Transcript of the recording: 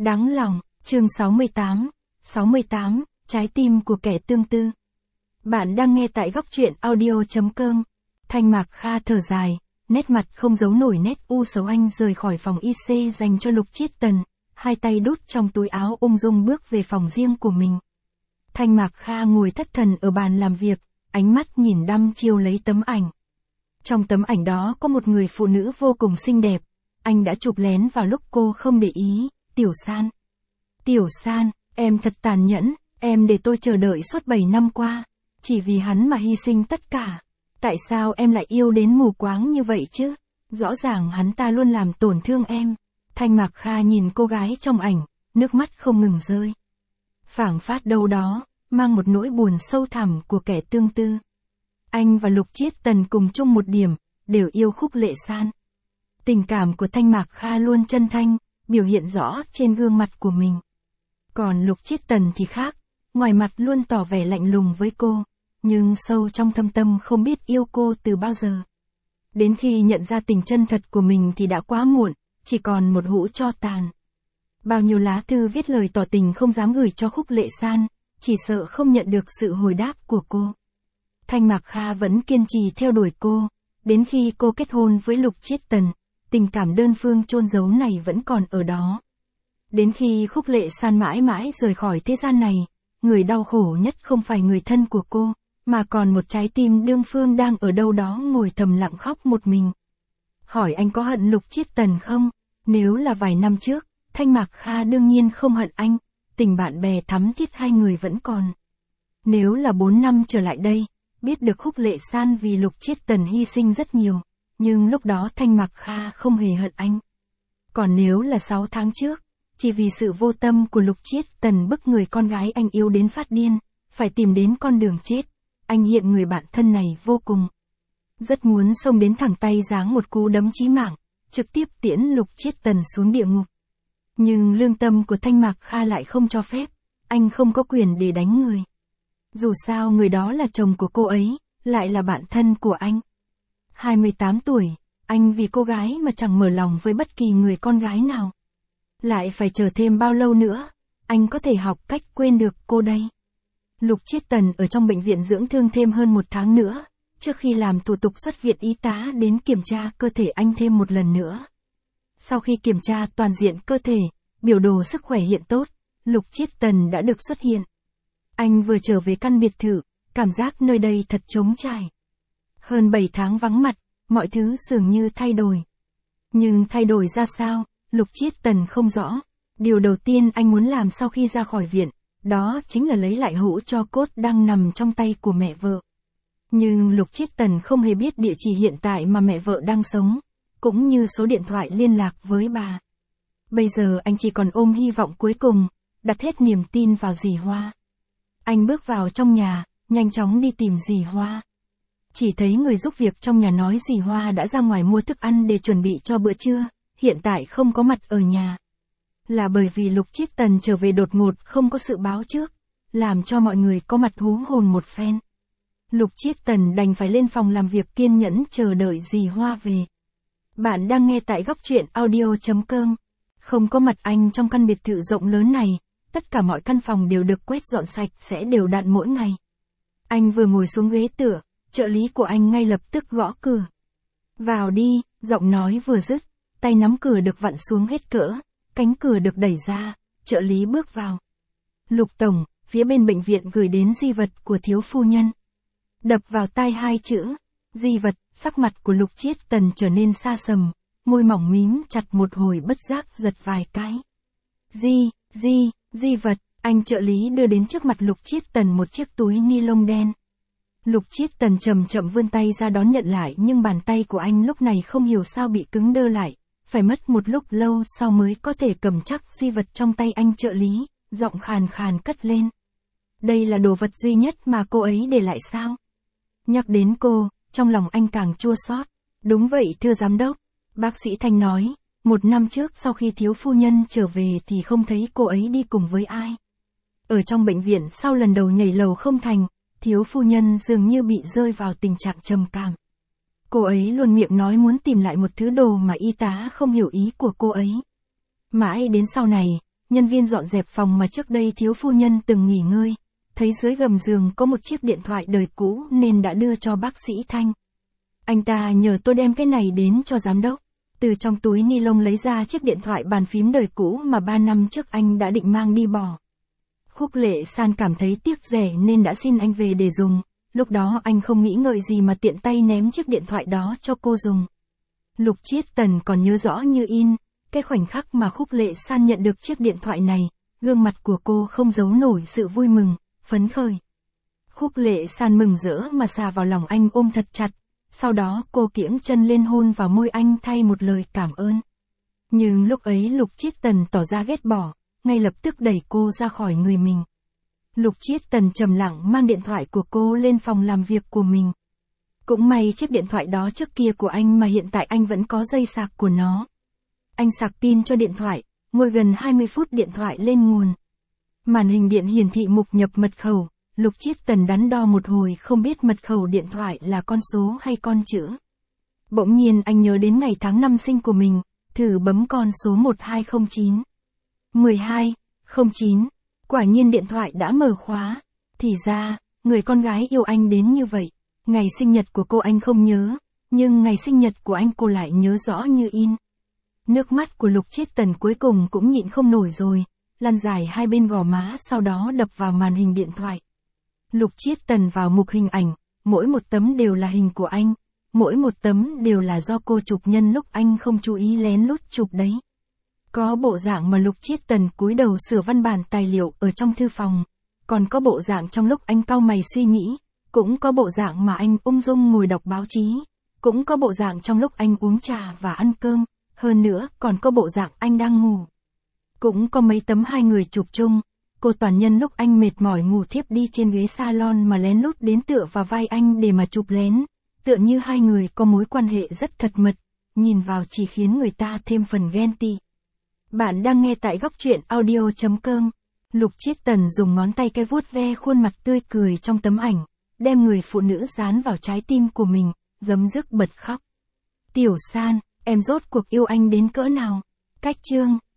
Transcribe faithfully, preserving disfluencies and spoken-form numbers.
Đáng lòng, chương sáu mươi tám, sáu mươi tám, trái tim của kẻ tương tư. Bạn đang nghe tại góc truyện audio.com. Thanh Mạc Kha thở dài, nét mặt không giấu nổi nét u sầu. Anh rời khỏi phòng i xê dành cho Lục Chiết Tần, hai tay đút trong túi áo ung dung bước về phòng riêng của mình. Thanh Mạc Kha ngồi thất thần ở bàn làm việc, ánh mắt nhìn đăm chiêu lấy tấm ảnh. Trong tấm ảnh đó có một người phụ nữ vô cùng xinh đẹp, anh đã chụp lén vào lúc cô không để ý. Tiểu San. Tiểu San, em thật tàn nhẫn, em để tôi chờ đợi suốt bảy năm qua, chỉ vì hắn mà hy sinh tất cả. Tại sao em lại yêu đến mù quáng như vậy chứ? Rõ ràng hắn ta luôn làm tổn thương em. Thanh Mạc Kha nhìn cô gái trong ảnh, nước mắt không ngừng rơi. Phảng phát đâu đó, mang một nỗi buồn sâu thẳm của kẻ tương tư. Anh và Lục Chiết Tần cùng chung một điểm, đều yêu Khúc Lệ San. Tình cảm của Thanh Mạc Kha luôn chân thành, biểu hiện rõ trên gương mặt của mình. Còn Lục Chiết Tần thì khác, ngoài mặt luôn tỏ vẻ lạnh lùng với cô, nhưng sâu trong thâm tâm không biết yêu cô từ bao giờ. Đến khi nhận ra tình chân thật của mình thì đã quá muộn, chỉ còn một hũ tro tàn. Bao nhiêu lá thư viết lời tỏ tình không dám gửi cho Khúc Lệ San, chỉ sợ không nhận được sự hồi đáp của cô. Thanh Mạc Kha vẫn kiên trì theo đuổi cô, đến khi cô kết hôn với Lục Chiết Tần, tình cảm đơn phương chôn giấu này vẫn còn ở đó. Đến khi Khúc Lệ San mãi mãi rời khỏi thế gian này, người đau khổ nhất không phải người thân của cô, mà còn một trái tim đương phương đang ở đâu đó ngồi thầm lặng khóc một mình. Hỏi anh có hận Lục Chiết Tần không? Nếu là vài năm trước, Thanh Mạc Kha đương nhiên không hận anh, tình bạn bè thắm thiết hai người vẫn còn. Nếu là bốn năm trở lại đây, biết được Khúc Lệ San vì Lục Chiết Tần hy sinh rất nhiều, nhưng lúc đó Thanh Mạc Kha không hề hận anh. Còn nếu là sáu tháng trước, chỉ vì sự vô tâm của Lục Chiết Tần bức người con gái anh yêu đến phát điên, phải tìm đến con đường chết, anh hiện người bạn thân này vô cùng. Rất muốn xông đến thẳng tay giáng một cú đấm chí mạng, trực tiếp tiễn Lục Chiết Tần xuống địa ngục. Nhưng lương tâm của Thanh Mạc Kha lại không cho phép, anh không có quyền để đánh người. Dù sao người đó là chồng của cô ấy, lại là bạn thân của anh. hai mươi tám tuổi, anh vì cô gái mà chẳng mở lòng với bất kỳ người con gái nào. Lại phải chờ thêm bao lâu nữa, anh có thể học cách quên được cô đây. Lục Chiết Tần ở trong bệnh viện dưỡng thương thêm hơn một tháng nữa, trước khi làm thủ tục xuất viện y tá đến kiểm tra cơ thể anh thêm một lần nữa. Sau khi kiểm tra toàn diện cơ thể, biểu đồ sức khỏe hiện tốt, Lục Chiết Tần đã được xuất hiện. Anh vừa trở về căn biệt thự, cảm giác nơi đây thật trống trải. Hơn bảy tháng vắng mặt, mọi thứ dường như thay đổi. Nhưng thay đổi ra sao, Lục Chiết Tần không rõ. Điều đầu tiên anh muốn làm sau khi ra khỏi viện, đó chính là lấy lại hũ tro cốt đang nằm trong tay của mẹ vợ. Nhưng Lục Chiết Tần không hề biết địa chỉ hiện tại mà mẹ vợ đang sống, cũng như số điện thoại liên lạc với bà. Bây giờ anh chỉ còn ôm hy vọng cuối cùng, đặt hết niềm tin vào dì Hoa. Anh bước vào trong nhà, nhanh chóng đi tìm dì Hoa. Chỉ thấy người giúp việc trong nhà nói dì Hoa đã ra ngoài mua thức ăn để chuẩn bị cho bữa trưa, hiện tại không có mặt ở nhà. Là bởi vì Lục Chiết Tần trở về đột ngột không có sự báo trước, làm cho mọi người có mặt hú hồn một phen. Lục Chiết Tần đành phải lên phòng làm việc kiên nhẫn chờ đợi dì Hoa về. Bạn đang nghe tại góc truyện audio.com. Không có mặt anh trong căn biệt thự rộng lớn này, tất cả mọi căn phòng đều được quét dọn sạch sẽ đều đặn mỗi ngày. Anh vừa ngồi xuống ghế tựa, trợ lý của anh ngay lập tức gõ cửa. Vào đi, giọng nói vừa dứt, tay nắm cửa được vặn xuống hết cỡ, cánh cửa được đẩy ra, trợ lý bước vào. Lục tổng, phía bên bệnh viện gửi đến di vật của thiếu phu nhân. Đập vào tai hai chữ, di vật, sắc mặt của Lục Chiết Tần trở nên xa sầm, môi mỏng mím chặt một hồi bất giác giật vài cái. Di, di, di vật, anh trợ lý đưa đến trước mặt Lục Chiết Tần một chiếc túi ni lông đen. Lục Chiết Tần chậm chậm vươn tay ra đón nhận lại nhưng bàn tay của anh lúc này không hiểu sao bị cứng đơ lại, phải mất một lúc lâu sau mới có thể cầm chắc di vật trong tay anh trợ lý, giọng khàn khàn cất lên. Đây là đồ vật duy nhất mà cô ấy để lại sao? Nhắc đến cô, trong lòng anh càng chua xót. Đúng vậy thưa giám đốc, bác sĩ Thanh nói, một năm trước sau khi thiếu phu nhân trở về thì không thấy cô ấy đi cùng với ai. Ở trong bệnh viện sau lần đầu nhảy lầu không thành, thiếu phu nhân dường như bị rơi vào tình trạng trầm cảm. Cô ấy luôn miệng nói muốn tìm lại một thứ đồ mà y tá không hiểu ý của cô ấy. Mãi đến sau này, nhân viên dọn dẹp phòng mà trước đây thiếu phu nhân từng nghỉ ngơi, thấy dưới gầm giường có một chiếc điện thoại đời cũ nên đã đưa cho bác sĩ Thanh. Anh ta nhờ tôi đem cái này đến cho giám đốc. Từ trong túi ni lông lấy ra chiếc điện thoại bàn phím đời cũ mà ba năm trước anh đã định mang đi bỏ. Khúc Lệ San cảm thấy tiếc rẻ nên đã xin anh về để dùng. Lúc đó anh không nghĩ ngợi gì mà tiện tay ném chiếc điện thoại đó cho cô dùng. Lục Chiết Tần còn nhớ rõ như in, cái khoảnh khắc mà Khúc Lệ San nhận được chiếc điện thoại này, gương mặt của cô không giấu nổi sự vui mừng, phấn khởi. Khúc Lệ San mừng rỡ mà xà vào lòng anh ôm thật chặt, sau đó cô kiễng chân lên hôn vào môi anh thay một lời cảm ơn. Nhưng lúc ấy Lục Chiết Tần tỏ ra ghét bỏ, ngay lập tức đẩy cô ra khỏi người mình. Lục Chiết Tần trầm lặng mang điện thoại của cô lên phòng làm việc của mình. Cũng may chiếc điện thoại đó trước kia của anh mà hiện tại anh vẫn có dây sạc của nó. Anh sạc pin cho điện thoại, ngồi gần hai mươi phút điện thoại lên nguồn. Màn hình điện hiển thị mục nhập mật khẩu, Lục Chiết Tần đắn đo một hồi không biết mật khẩu điện thoại là con số hay con chữ. Bỗng nhiên anh nhớ đến ngày tháng năm sinh của mình, thử bấm con số một hai không chín. mười hai, không chín, quả nhiên điện thoại đã mở khóa. Thì ra, người con gái yêu anh đến như vậy. Ngày sinh nhật của cô anh không nhớ, nhưng ngày sinh nhật của anh cô lại nhớ rõ như in. Nước mắt của Lục Chiết Tần cuối cùng cũng nhịn không nổi rồi, lăn dài hai bên gò má sau đó đập vào màn hình điện thoại. Lục Chiết Tần vào mục hình ảnh, mỗi một tấm đều là hình của anh, mỗi một tấm đều là do cô chụp nhân lúc anh không chú ý lén lút chụp đấy. Có bộ dạng mà Lục Chiết Tần cúi đầu sửa văn bản tài liệu ở trong thư phòng, còn có bộ dạng trong lúc anh cau mày suy nghĩ, cũng có bộ dạng mà anh ung dung ngồi đọc báo chí, cũng có bộ dạng trong lúc anh uống trà và ăn cơm, hơn nữa còn có bộ dạng anh đang ngủ. Cũng có mấy tấm hai người chụp chung, cô toàn nhân lúc anh mệt mỏi ngủ thiếp đi trên ghế salon mà lén lút đến tựa vào vai anh để mà chụp lén, tựa như hai người có mối quan hệ rất thật mật, nhìn vào chỉ khiến người ta thêm phần ghen tị. Bạn đang nghe tại góc truyện audio chấm com. Lục Chiết Tần dùng ngón tay cái vuốt ve khuôn mặt tươi cười trong tấm ảnh, đem người phụ nữ dán vào trái tim của mình, giấm dứt bật khóc. Tiểu San, em rốt cuộc yêu anh đến cỡ nào? Cách chương